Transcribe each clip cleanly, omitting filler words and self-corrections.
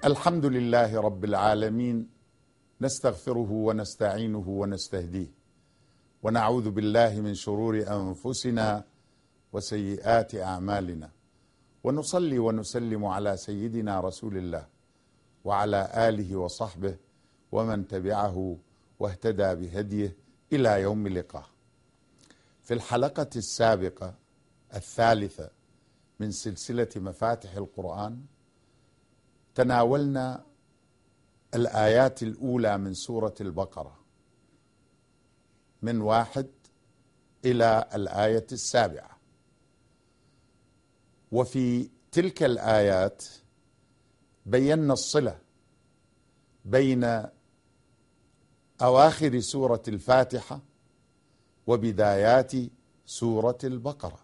الحمد لله رب العالمين، نستغفره ونستعينه ونستهديه، ونعوذ بالله من شرور أنفسنا وسيئات أعمالنا، ونصلي ونسلم على سيدنا رسول الله وعلى آله وصحبه ومن تبعه واهتدى بهديه إلى يوم اللقاء. في الحلقة السابقة الثالثة من سلسلة مفاتح القرآن تناولنا الآيات الأولى من سورة البقرة من 1 إلى الآية 7، وفي تلك الآيات بينا الصلة بين أواخر سورة الفاتحة وبدايات سورة البقرة،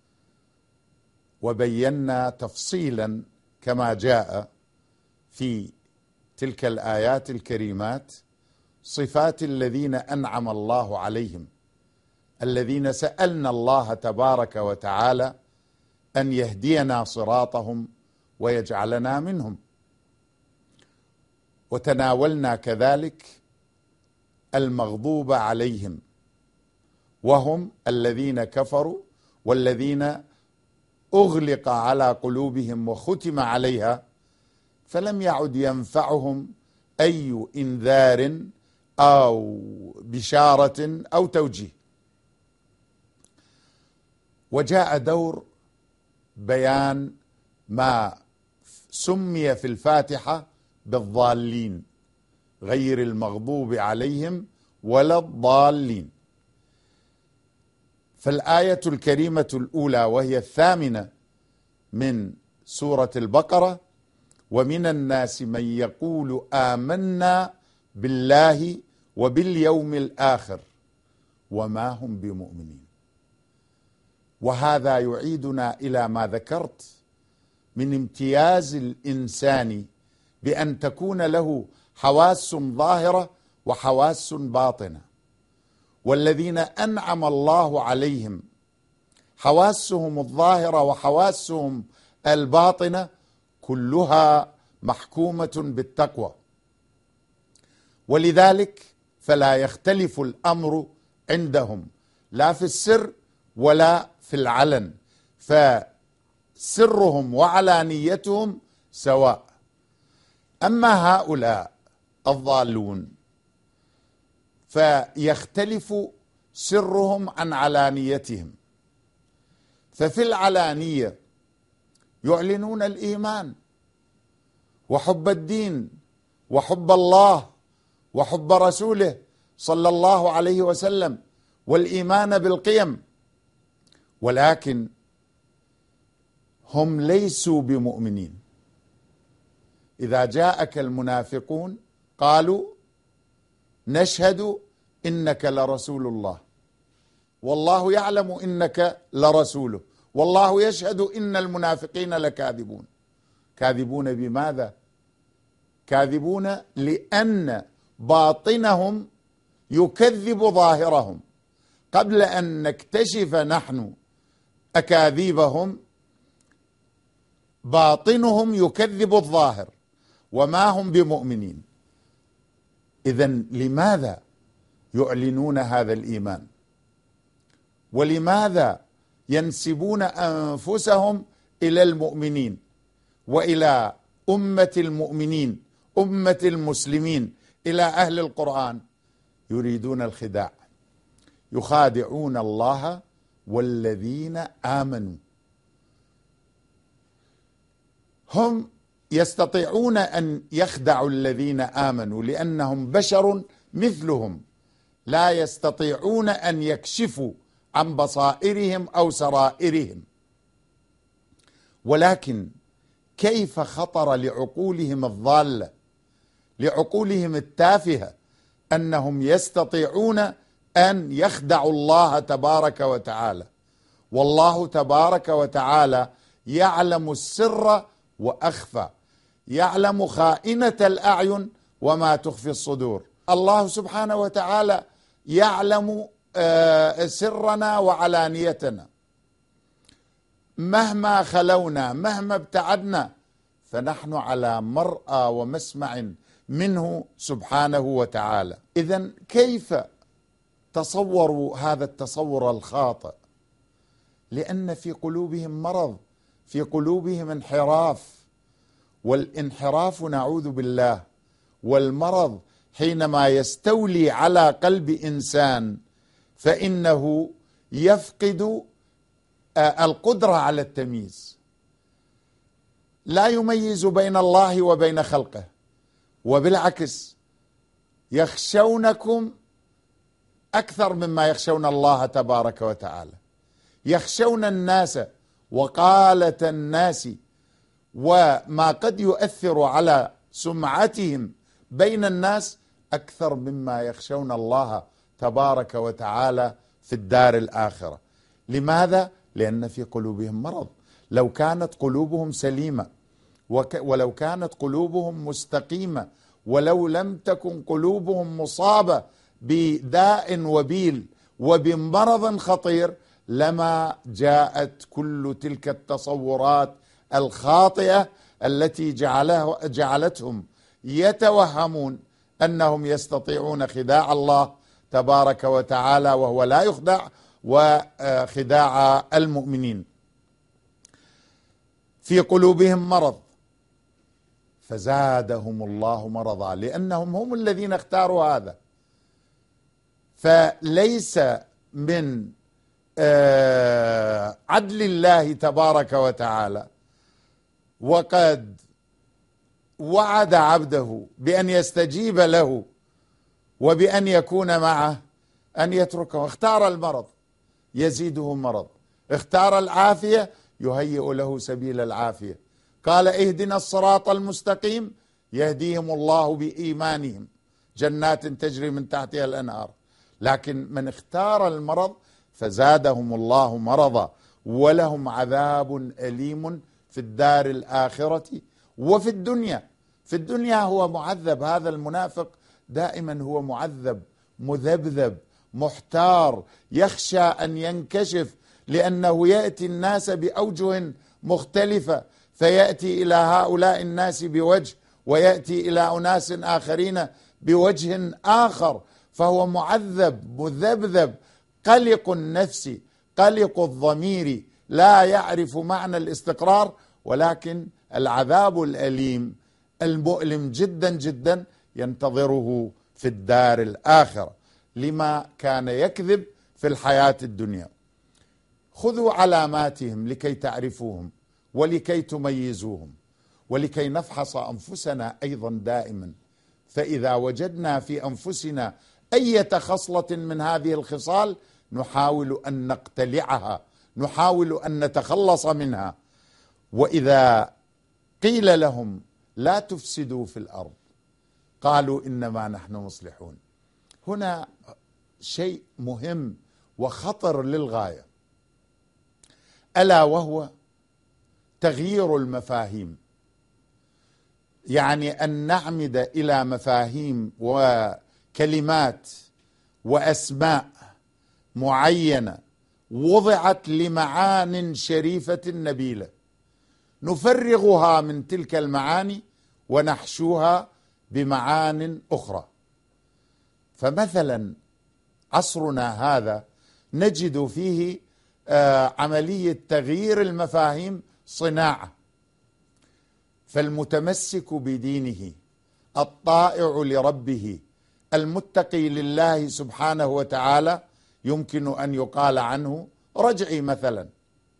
وبينا تفصيلا كما جاء في تلك الآيات الكريمات صفات الذين أنعم الله عليهم، الذين سألنا الله تبارك وتعالى أن يهدينا صراطهم ويجعلنا منهم. وتناولنا كذلك المغضوب عليهم، وهم الذين كفروا والذين أغلق على قلوبهم وختم عليها فلم يعد ينفعهم أي إنذار أو بشارة أو توجيه. وجاء دور بيان ما سمي في الفاتحة بالضالين، غير المغضوب عليهم ولا الضالين. فالآية الكريمة الأولى وهي 8 من سورة البقرة: ومن الناس من يقول آمنا بالله وباليوم الآخر وما هم بمؤمنين. وهذا يعيدنا إلى ما ذكرت من امتياز الإنسان بأن تكون له حواس ظاهرة وحواس باطنة، والذين أنعم الله عليهم حواسهم الظاهرة وحواسهم الباطنة كلها محكومة بالتقوى، ولذلك فلا يختلف الأمر عندهم لا في السر ولا في العلن، فسرهم وعلانيتهم سواء. أما هؤلاء الضالون فيختلف سرهم عن علانيتهم، ففي العلانية يعلنون الإيمان وحب الدين وحب الله وحب رسوله صلى الله عليه وسلم والإيمان بالقيم، ولكن هم ليسوا بمؤمنين. إذا جاءك المنافقون قالوا نشهد إنك لرسول الله والله يعلم إنك لرسوله والله يشهد إن المنافقين لكاذبون. كاذبون بماذا؟ كاذبون لأن باطنهم يكذب ظاهرهم. قبل أن نكتشف نحن أكاذيبهم باطنهم يكذب الظاهر وما هم بمؤمنين. إذن لماذا يعلنون هذا الإيمان؟ ولماذا ينسبون أنفسهم إلى المؤمنين وإلى أمة المؤمنين، أمة المسلمين، إلى أهل القرآن؟ يريدون الخداع، يخادعون الله والذين آمنوا. هم يستطيعون أن يخدعوا الذين آمنوا لأنهم بشر مثلهم، لا يستطيعون أن يكشفوا عن بصائرهم أو سرائرهم. ولكن كيف خطر لعقولهم الضالة، لعقولهم التافهة، أنهم يستطيعون أن يخدعوا الله تبارك وتعالى، والله تبارك وتعالى يعلم السر وأخفى، يعلم خائنة الأعين وما تخفي الصدور. الله سبحانه وتعالى يعلم سرنا وعلانيتنا، مهما خلونا مهما ابتعدنا فنحن على مرأى ومسمع منه سبحانه وتعالى. إذن كيف تصوروا هذا التصور الخاطئ؟ لأن في قلوبهم مرض، في قلوبهم انحراف، والانحراف نعوذ بالله والمرض حينما يستولي على قلب إنسان فإنه يفقد القدرة على التمييز، لا يميز بين الله وبين خلقه، وبالعكس يخشونكم أكثر مما يخشون الله تبارك وتعالى، يخشون الناس وقالة الناس وما قد يؤثر على سمعتهم بين الناس أكثر مما يخشون الله تبارك وتعالى في الدار الآخرة. لماذا؟ لأن في قلوبهم مرض. لو كانت قلوبهم سليمة ولو كانت قلوبهم مستقيمة ولو لم تكن قلوبهم مصابة بداء وبيل وبمرض خطير لما جاءت كل تلك التصورات الخاطئة التي جعلتهم يتوهمون أنهم يستطيعون خداع الله تبارك وتعالى وهو لا يخدع، وخداع المؤمنين. في قلوبهم مرض فزادهم الله مرضا، لأنهم هم الذين اختاروا هذا. فليس من عدل الله تبارك وتعالى وقد وعد عبده بأن يستجيب له وبأن يكون معه أن يتركه. اختار المرض يزيده مرض، اختار العافية يهيئ له سبيل العافية. قال اهدنا الصراط المستقيم يهديهم الله بإيمانهم جنات تجري من تحتها الأنهار. لكن من اختار المرض فزادهم الله مرضا ولهم عذاب أليم في الدار الآخرة وفي الدنيا. في الدنيا هو معذب، هذا المنافق دائما هو معذب مذبذب محتار، يخشى أن ينكشف لأنه يأتي الناس بأوجه مختلفة، فيأتي إلى هؤلاء الناس بوجه ويأتي إلى أناس آخرين بوجه آخر، فهو معذب مذبذب قلق النفس قلق الضمير، لا يعرف معنى الاستقرار. ولكن العذاب الأليم المؤلم جدا جدا ينتظره في الدار الآخرة لما كان يكذب في الحياة الدنيا. خذوا علاماتهم لكي تعرفوهم ولكي تميزوهم ولكي نفحص أنفسنا أيضا دائما، فإذا وجدنا في أنفسنا أي خصلة من هذه الخصال نحاول أن نقتلعها، نحاول أن نتخلص منها. وإذا قيل لهم لا تفسدوا في الأرض قالوا إنما نحن مصلحون. هنا شيء مهم وخطر للغاية، ألا وهو تغيير المفاهيم. يعني أن نعمد إلى مفاهيم وكلمات وأسماء معينة وضعت لمعان شريفة نبيلة، نفرغها من تلك المعاني ونحشوها بمعان أخرى. فمثلا عصرنا هذا نجد فيه عملية تغيير المفاهيم صناعة. فالمتمسك بدينه الطائع لربه المتقي لله سبحانه وتعالى يمكن أن يقال عنه رجعي مثلا،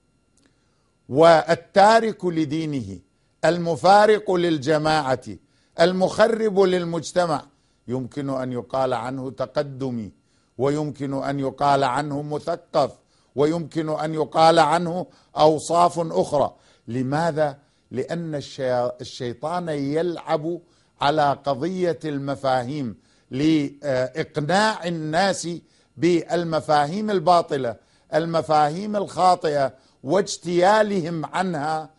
والتارك لدينه المفارق للجماعة المخرب للمجتمع يمكن أن يقال عنه تقدمي، ويمكن أن يقال عنه مثقف، ويمكن أن يقال عنه أوصاف أخرى. لماذا؟ لأن الشيطان يلعب على قضية المفاهيم لإقناع الناس بالمفاهيم الباطلة، المفاهيم الخاطئة، واجتيالهم عنها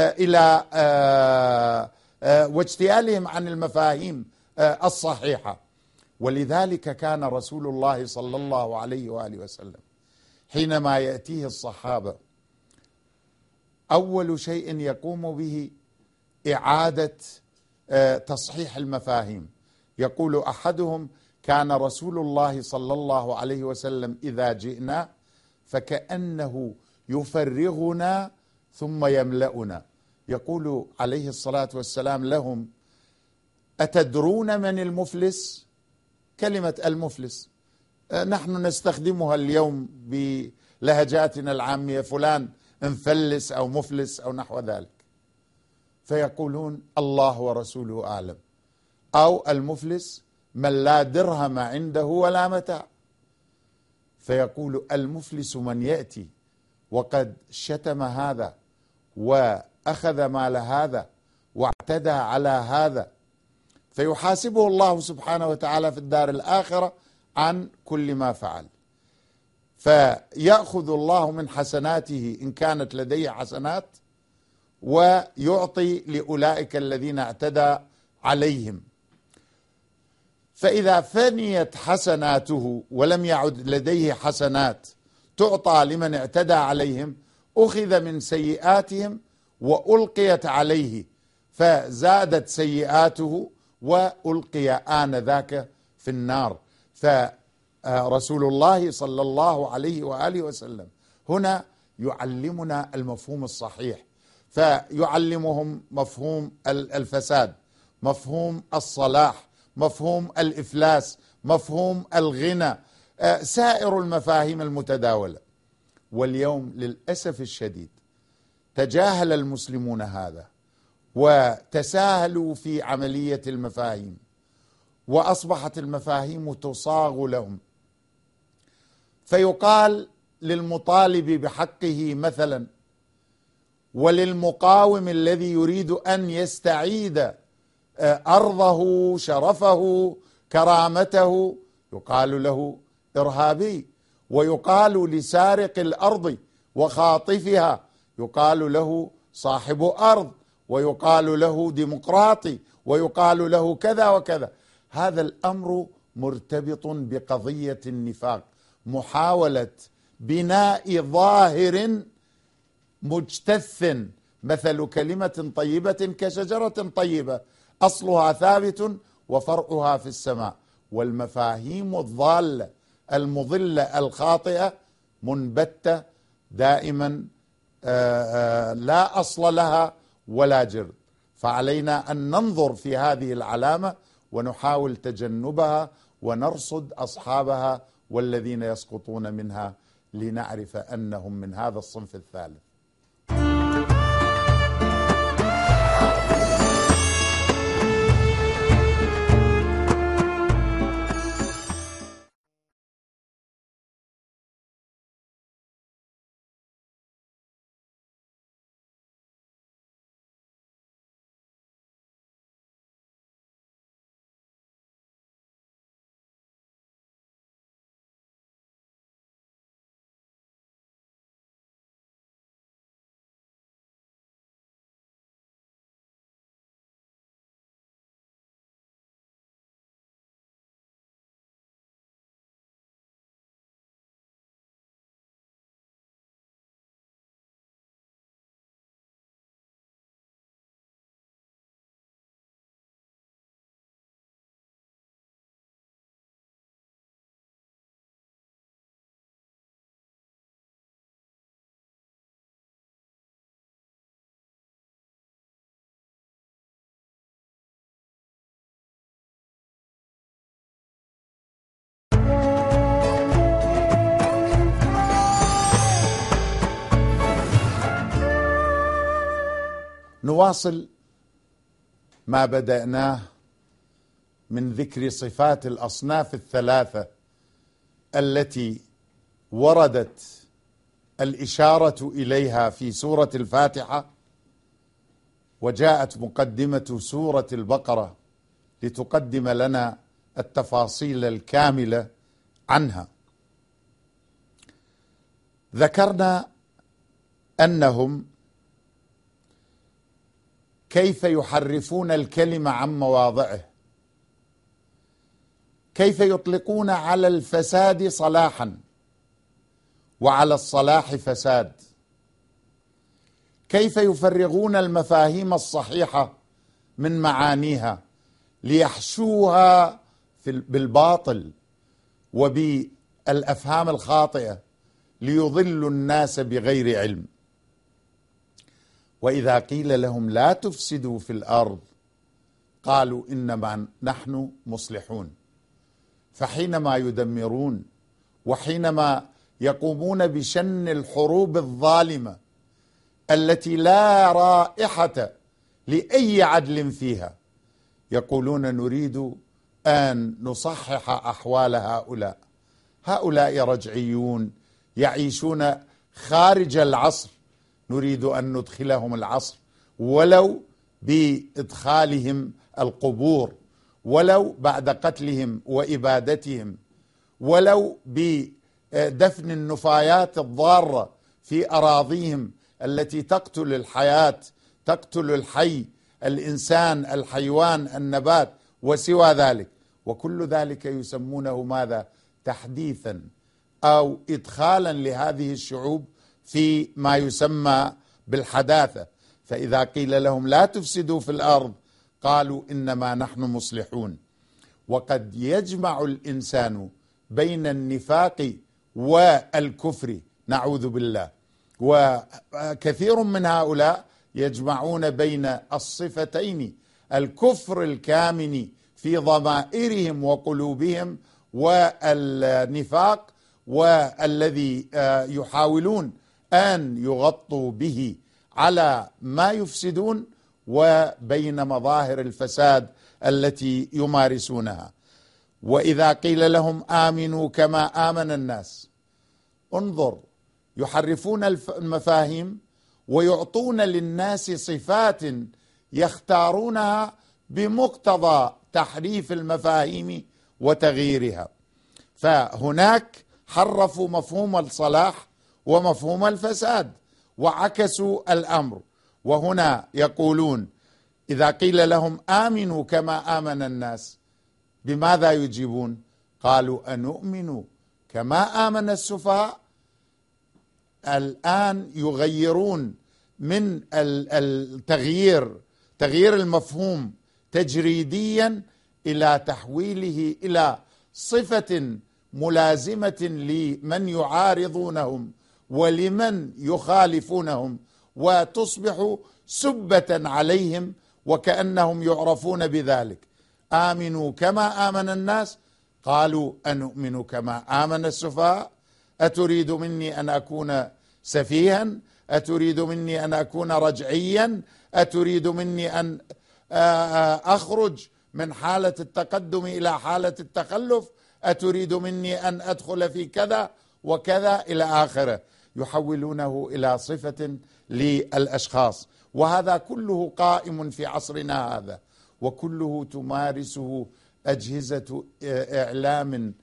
واجتيالهم عن المفاهيم الصحيحة. ولذلك كان رسول الله صلى الله عليه وآله وسلم حينما يأتيه الصحابة أول شيء يقوم به إعادة تصحيح المفاهيم. يقول أحدهم: كان رسول الله صلى الله عليه وسلم إذا جئنا فكأنه يفرغنا ثم يملأنا. يقول عليه الصلاة والسلام لهم: أتدرون من المفلس؟ كلمة المفلس نحن نستخدمها اليوم بلهجاتنا العامية، فلان انفلس أو مفلس أو نحو ذلك، فيقولون: الله ورسوله أعلم. أو المفلس من لا درهم عنده ولا متاع. فيقول: المفلس من يأتي وقد شتم هذا وأخذ مال هذا واعتدى على هذا، فيحاسبه الله سبحانه وتعالى في الدار الآخرة عن كل ما فعل، فيأخذ الله من حسناته إن كانت لديه حسنات ويعطي لأولئك الذين اعتدى عليهم. فإذا فنيت حسناته ولم يعد لديه حسنات تعطى لمن اعتدى عليهم، أخذ من سيئاتهم وألقيت عليه، فزادت سيئاته وألقي آنذاك في النار. فرسول الله صلى الله عليه وآله وسلم هنا يعلمنا المفهوم الصحيح، فيعلمهم مفهوم الفساد، مفهوم الصلاح، مفهوم الإفلاس، مفهوم الغنى، سائر المفاهيم المتداولة. واليوم للأسف الشديد تجاهل المسلمون هذا وتساهلوا في عملية المفاهيم، وأصبحت المفاهيم تصاغ لهم. فيقال للمطالب بحقه مثلا وللمقاوم الذي يريد أن يستعيد أرضه، شرفه، كرامته، يقال له إرهابي. ويقال لسارق الأرض وخاطفها يقال له صاحب أرض، ويقال له ديمقراطي، ويقال له كذا وكذا. هذا الأمر مرتبط بقضية النفاق، محاولة بناء ظاهر مجتث، مثل كلمة طيبة كشجرة طيبة أصلها ثابت وفرعها في السماء. والمفاهيم الضالة المضلة الخاطئة منبتة دائما، لا أصل لها ولا جرد. فعلينا أن ننظر في هذه العلامة ونحاول تجنبها ونرصد أصحابها والذين يسقطون منها لنعرف أنهم من هذا الصنف الثالث. نواصل ما بدأناه من ذكر صفات الأصناف الثلاثة التي وردت الإشارة إليها في سورة الفاتحة، وجاءت مقدمة سورة البقرة لتقدم لنا التفاصيل الكاملة عنها. ذكرنا أنهم كيف يحرفون الكلمة عن مواضعه، كيف يطلقون على الفساد صلاحا وعلى الصلاح فساد، كيف يفرغون المفاهيم الصحيحة من معانيها ليحشوها بالباطل وبالأفهام الخاطئة ليضلوا الناس بغير علم. وإذا قيل لهم لا تفسدوا في الأرض قالوا إنما نحن مصلحون. فحينما يدمرون وحينما يقومون بشن الحروب الظالمة التي لا رائحة لأي عدل فيها، يقولون نريد أن نصحح أحوال هؤلاء رجعيون يعيشون خارج العصر، نريد أن ندخلهم العصر ولو بإدخالهم القبور، ولو بعد قتلهم وإبادتهم، ولو بدفن النفايات الضارة في أراضيهم التي تقتل الحياة، تقتل الحي، الإنسان، الحيوان، النبات وسوى ذلك. وكل ذلك يسمونه ماذا؟ تحديثا أو إدخالا لهذه الشعوب في ما يسمى بالحداثة. فإذا قيل لهم لا تفسدوا في الأرض قالوا إنما نحن مصلحون. وقد يجمع الإنسان بين النفاق والكفر، نعوذ بالله، وكثير من هؤلاء يجمعون بين الصفتين، الكفر الكامن في ضمائرهم وقلوبهم والنفاق والذي يحاولون أن يغطوا به على ما يفسدون، وبين مظاهر الفساد التي يمارسونها. وإذا قيل لهم آمنوا كما آمن الناس، انظر، يحرفون المفاهيم ويعطون للناس صفات يختارونها بمقتضى تحريف المفاهيم وتغييرها. فهناك حرفوا مفهوم الصلاح ومفهوم الفساد وعكسوا الأمر. وهنا يقولون إذا قيل لهم آمنوا كما آمن الناس، بماذا يجيبون؟ قالوا أنؤمن كما آمن السفهاء. الآن يغيرون من تغيير المفهوم تجريديا إلى تحويله إلى صفة ملازمة لمن يعارضونهم ولمن يخالفونهم، وتصبح سبة عليهم وكأنهم يعرفون بذلك. آمنوا كما آمن الناس، قالوا أنؤمن كما آمن السفهاء. أتريد مني أن أكون سفيها؟ أتريد مني أن أكون رجعيا؟ أتريد مني أن أخرج من حالة التقدم إلى حالة التخلف؟ أتريد مني أن أدخل في كذا وكذا إلى آخره. يحولونه إلى صفة للأشخاص، وهذا كله قائم في عصرنا هذا، وكله تمارسه أجهزة إعلام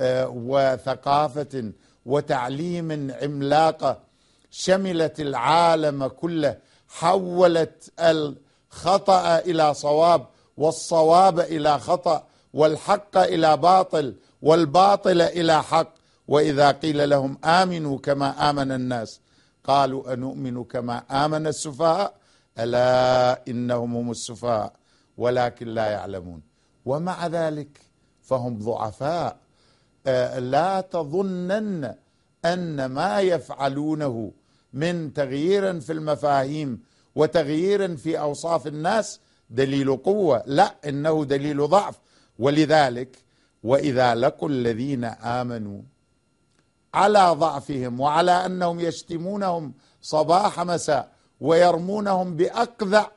وثقافة وتعليم عملاقة شملت العالم كله، حولت الخطأ إلى صواب والصواب إلى خطأ والحق إلى باطل والباطل إلى حق. وإذا قيل لهم آمنوا كما آمن الناس قالوا أنؤمن كما آمن السفهاء ألا إنهم هم السفهاء ولكن لا يعلمون. ومع ذلك فهم ضعفاء. لا تظنن أن ما يفعلونه من تغيير في المفاهيم وتغيير في أوصاف الناس دليل قوة، لا، إنه دليل ضعف. ولذلك وإذا لقوا الذين آمنوا على ضعفهم وعلى أنهم يشتمونهم صباح مساء ويرمونهم بأقذع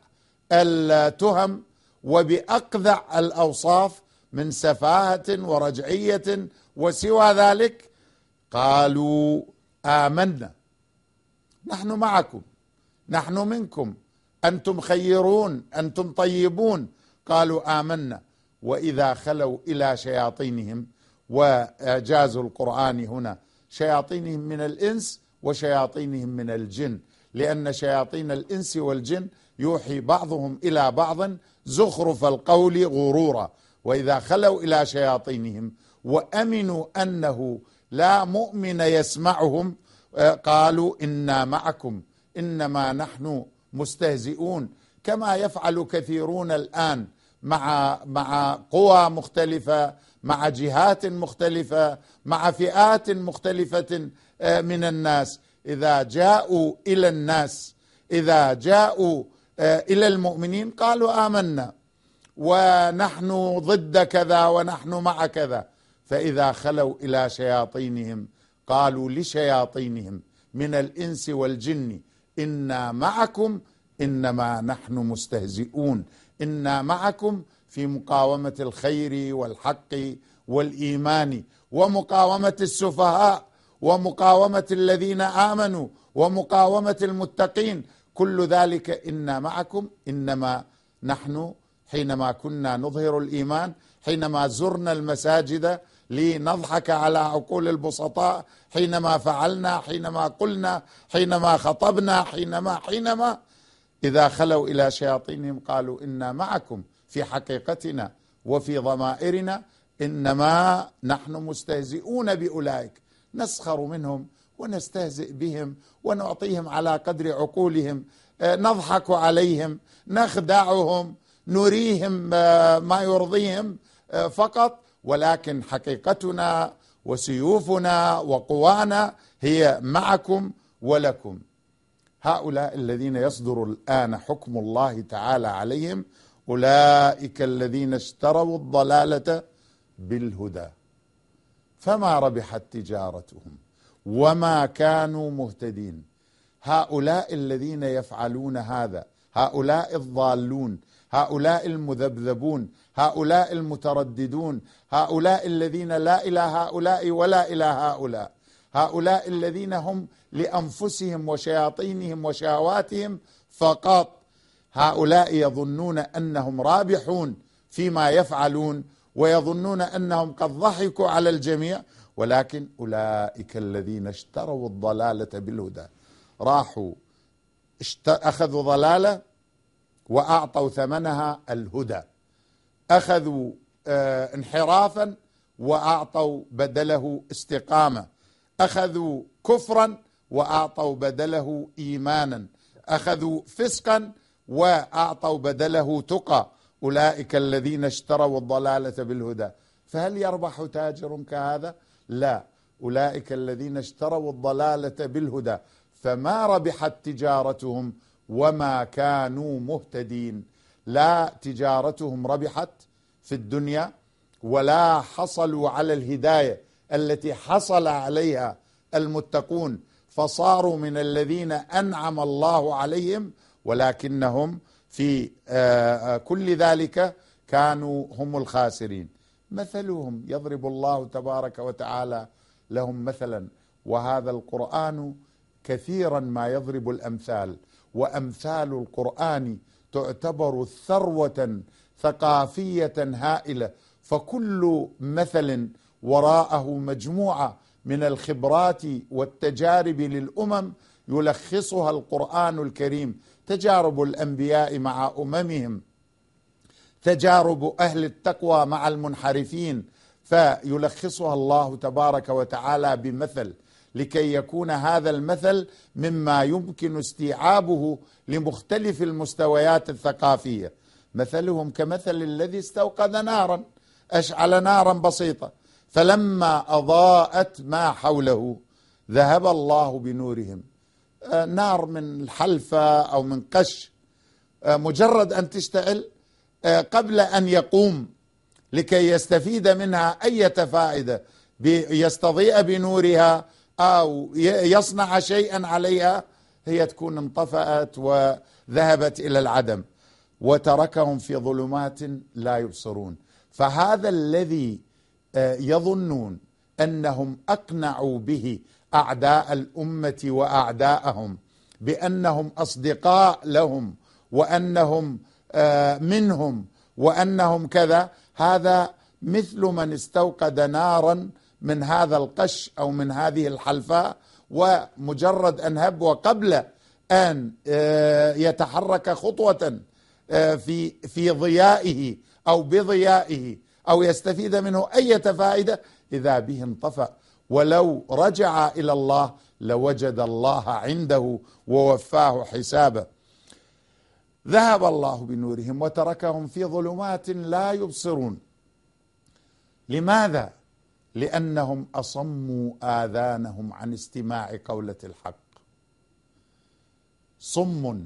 التهم وبأقذع الأوصاف من سفاهة ورجعية وسوى ذلك، قالوا آمنا، نحن معكم، نحن منكم، أنتم خيرون، أنتم طيبون. قالوا آمنا. وإذا خلوا إلى شياطينهم، وإعجاز القرآن هنا شياطينهم من الإنس وشياطينهم من الجن، لأن شياطين الإنس والجن يوحي بعضهم إلى بعض زخرف القول غرورا. وإذا خلوا إلى شياطينهم وأمنوا أنه لا مؤمن يسمعهم قالوا إنا معكم إنما نحن مستهزئون، كما يفعل كثيرون الآن مع قوى مختلفة، مع جهات مختلفة، مع فئات مختلفة من الناس. إذا جاءوا إلى الناس، إذا جاءوا إلى المؤمنين قالوا آمنا ونحن ضد كذا ونحن مع كذا، فإذا خلوا إلى شياطينهم قالوا لشياطينهم من الإنس والجن إنا معكم إنما نحن مستهزئون، إنا معكم في مقاومة الخير والحق والإيمان، ومقاومة السفهاء، ومقاومة الذين آمنوا، ومقاومة المتقين، كل ذلك إنا معكم. إنما نحن حينما كنا نظهر الإيمان، حينما زرنا المساجد لنضحك على عقول البسطاء، حينما فعلنا، حينما قلنا، حينما خطبنا، حينما إذا خلوا إلى شياطينهم قالوا إنا معكم في حقيقتنا وفي ضمائرنا إنما نحن مستهزئون بأولئك، نسخر منهم ونستهزئ بهم ونعطيهم على قدر عقولهم، نضحك عليهم، نخدعهم، نريهم ما يرضيهم فقط، ولكن حقيقتنا وسيوفنا وقوانا هي معكم ولكم. هؤلاء الذين يصدر الآن حكم الله تعالى عليهم أولئك الذين اشتروا الضلالة بالهدى فما ربحت تجارتهم وما كانوا مهتدين. هؤلاء الذين يفعلون هذا، هؤلاء الضالون، هؤلاء المذبذبون، هؤلاء المترددون، هؤلاء الذين لا إلى هؤلاء ولا إلى هؤلاء، هؤلاء الذين هم لأنفسهم وشياطينهم وشهواتهم فقط، هؤلاء يظنون أنهم رابحون فيما يفعلون، ويظنون أنهم قد ضحكوا على الجميع، ولكن أولئك الذين اشتروا الضلالة بالهدى، راحوا أخذوا ضلالة وأعطوا ثمنها الهدى، أخذوا انحرافا وأعطوا بدله استقامة، أخذوا كفرا وأعطوا بدله إيمانا، أخذوا فسقا وأعطوا بدله تقى. أولئك الذين اشتروا الضلالة بالهدى، فهل يربح تاجر كهذا؟ لا، أولئك الذين اشتروا الضلالة بالهدى فما ربحت تجارتهم وما كانوا مهتدين. لا تجارتهم ربحت في الدنيا ولا حصلوا على الهداية التي حصل عليها المتقون فصاروا من الذين أنعم الله عليهم، ولكنهم في كل ذلك كانوا هم الخاسرين. مثلهم يضرب الله تبارك وتعالى لهم مثلا، وهذا القرآن كثيرا ما يضرب الأمثال، وأمثال القرآن تعتبر ثروة ثقافية هائلة، فكل مثل وراءه مجموعة من الخبرات والتجارب للأمم يلخصها القرآن الكريم، تجارب الأنبياء مع أممهم، تجارب أهل التقوى مع المنحرفين، فيلخصها الله تبارك وتعالى بمثل لكي يكون هذا المثل مما يمكن استيعابه لمختلف المستويات الثقافية. مثلهم كمثل الذي استوقد نارا، أشعل نارا بسيطة فلما أضاءت ما حوله ذهب الله بنورهم. نار من الحلفة أو من قش، مجرد أن تشتعل قبل أن يقوم لكي يستفيد منها أي فائدة يستضيء بنورها أو يصنع شيئا عليها، هي تكون انطفأت وذهبت إلى العدم، وتركهم في ظلمات لا يبصرون. فهذا الذي يظنون أنهم أقنعوا به أعداء الأمة وأعداءهم بأنهم أصدقاء لهم وأنهم منهم وأنهم كذا، هذا مثل من استوقد نارا من هذا القش أو من هذه الحلفاء، ومجرد أن هب وقبل أن يتحرك خطوة في ضيائه أو بضيائه أو يستفيد منه أي فائدة إذا به انطفأ ولو رجع إلى الله لوجد الله عنده ووفاه حسابه. ذهب الله بنورهم وتركهم في ظلمات لا يبصرون. لماذا؟ لأنهم أصموا آذانهم عن استماع قولة الحق. صم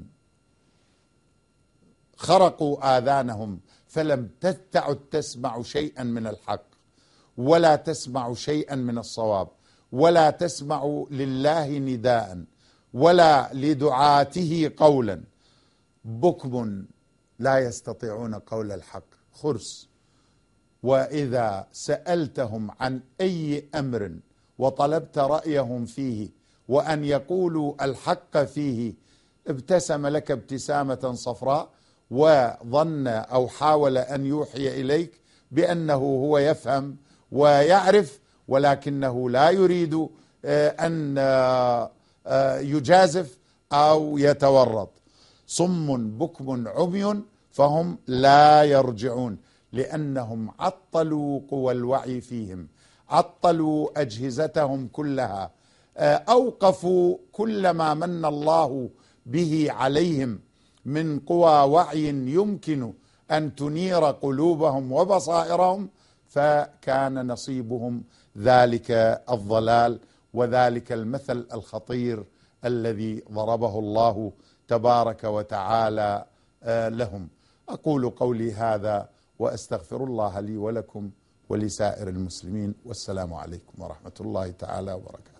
خرقوا آذانهم فلم تعد تسمع شيئا من الحق، ولا تسمع شيئا من الصواب، ولا تسمع لله نداء ولا لدعاته قولا. بكم لا يستطيعون قول الحق، خرس. وإذا سألتهم عن أي أمر وطلبت رأيهم فيه وأن يقولوا الحق فيه، ابتسم لك ابتسامة صفراء وظن أو حاول أن يوحي إليك بأنه هو يفهم ويعرف، ولكنه لا يريد أن يجازف أو يتورط. صم بكم عمي فهم لا يرجعون، لأنهم عطلوا قوى الوعي فيهم، عطلوا أجهزتهم كلها، أوقفوا كل ما من الله به عليهم من قوى وعي يمكن أن تنير قلوبهم وبصائرهم، فكان نصيبهم ذلك الضلال وذلك المثل الخطير الذي ضربه الله تبارك وتعالى لهم. أقول قولي هذا وأستغفر الله لي ولكم ولسائر المسلمين، والسلام عليكم ورحمة الله تعالى وبركاته.